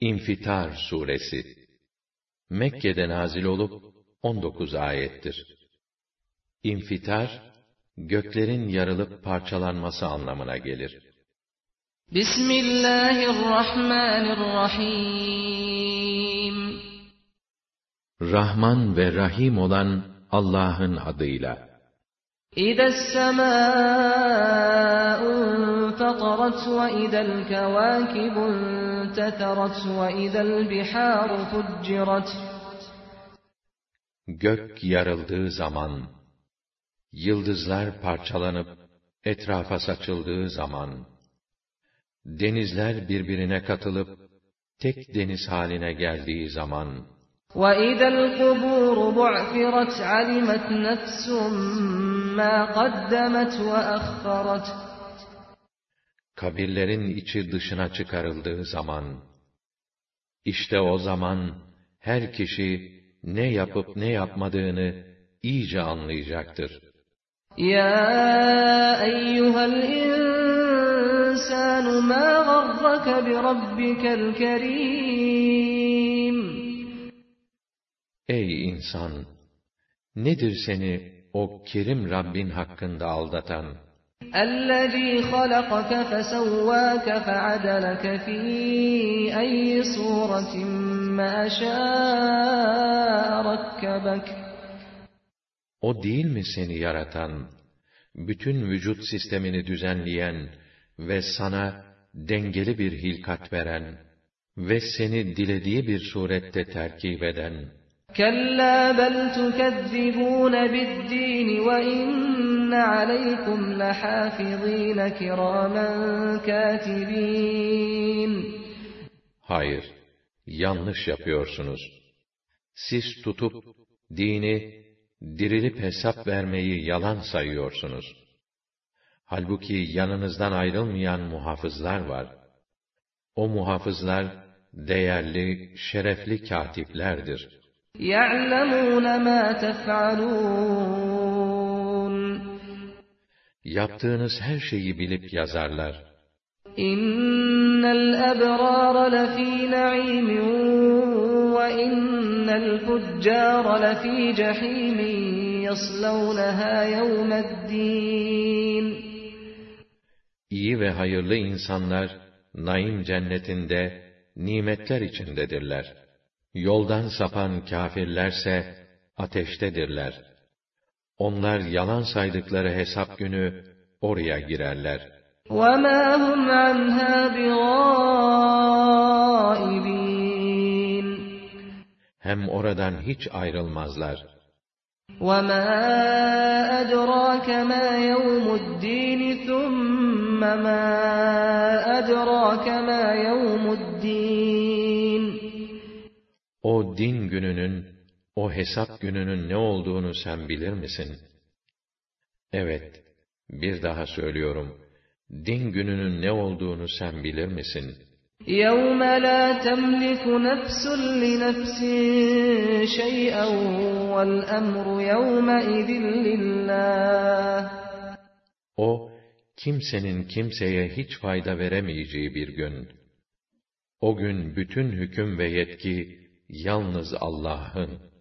İnfitar suresi Mekke'de nazil olup 19 ayettir. İnfitar, göklerin yarılıp parçalanması anlamına gelir. Bismillahirrahmanirrahim. Rahman ve Rahim olan Allah'ın adıyla. İdessemâ'u fatarat ve idel kevâkibu intetarat ve idel bihâru fuccirat. Gök yarıldığı zaman, yıldızlar parçalanıp etrafa saçıldığı zaman, denizler birbirine katılıp tek deniz haline geldiği zaman, وَإِذَا الْقُبُورُ بُعْثِرَتْ عَلِمَتْ نَفْسٌ مَا قَدَّمَتْ وَأَخَّرَتْ. kabirlerin içi dışına çıkarıldığı zaman, işte o zaman her kişi ne yapıp ne yapmadığını iyice anlayacaktır. يَا أَيُّهَا الْإِنسَانُ مَا غَرَّكَ بِرَبِّكَ الْكَرِيمِ. Ey insan! Nedir seni o kerim Rabbin hakkında aldatan? الَّذ۪ي خَلَقَكَ فَسَوَّاكَ فَعَدَلَكَ فِي أَيِّ صُورَةٍ مَا شَاءَ رَكَّبَكَ. O değil mi seni yaratan, bütün vücut sistemini düzenleyen ve sana dengeli bir hilkat veren ve seni dilediği bir surette terkip eden? كَلَّا بَلْ تُكَذِّبُونَ بِالدِّينِ وَإِنَّ عَلَيْكُمْ لَحَافِظِينَ كِرَامًا كَاتِبِينَ. Hayır, yanlış yapıyorsunuz. Siz tutup dini, dirilip hesap vermeyi yalan sayıyorsunuz. Halbuki yanınızdan ayrılmayan muhafızlar var. O muhafızlar, değerli, şerefli katiplerdir. يَعْلَمُونَ مَا تَفْعَلُونَ. Yaptığınız her şeyi bilip yazarlar. اِنَّ الْأَبْرَارَ لَف۪ي نَعِيمٍ وَاِنَّ الْفُجَّارَ لَف۪ي جَح۪يمٍ يَصْلَوْنَهَا يَوْمَ الدِّينِ. İyi ve hayırlı insanlar, naim cennetinde, nimetler içindedirler. Yoldan sapan kâfirlerse, ateştedirler. Onlar yalan saydıkları hesap günü, oraya girerler. وَمَا هُمْ عَنْهَا بِغَائِبِينَ. Hem oradan hiç ayrılmazlar. وَمَا أَدْرَاكَ مَا يَوْمُ الدِّينِ ثُمَّ مَا أَدْرَاكَ مَا يَوْمُ الدِّينِ. O din gününün, o hesap gününün ne olduğunu sen bilir misin? Evet, bir daha söylüyorum. Din gününün ne olduğunu sen bilir misin? يَوْمَ لَا تَمْلِكُ نَفْسٌ لِنَفْسٍ شَيْئًا وَالْأَمْرُ يَوْمَئِذٍ لِلَّهِ. O, kimsenin kimseye hiç fayda veremeyeceği bir gün. O gün bütün hüküm ve yetki yalnız Allah'ın.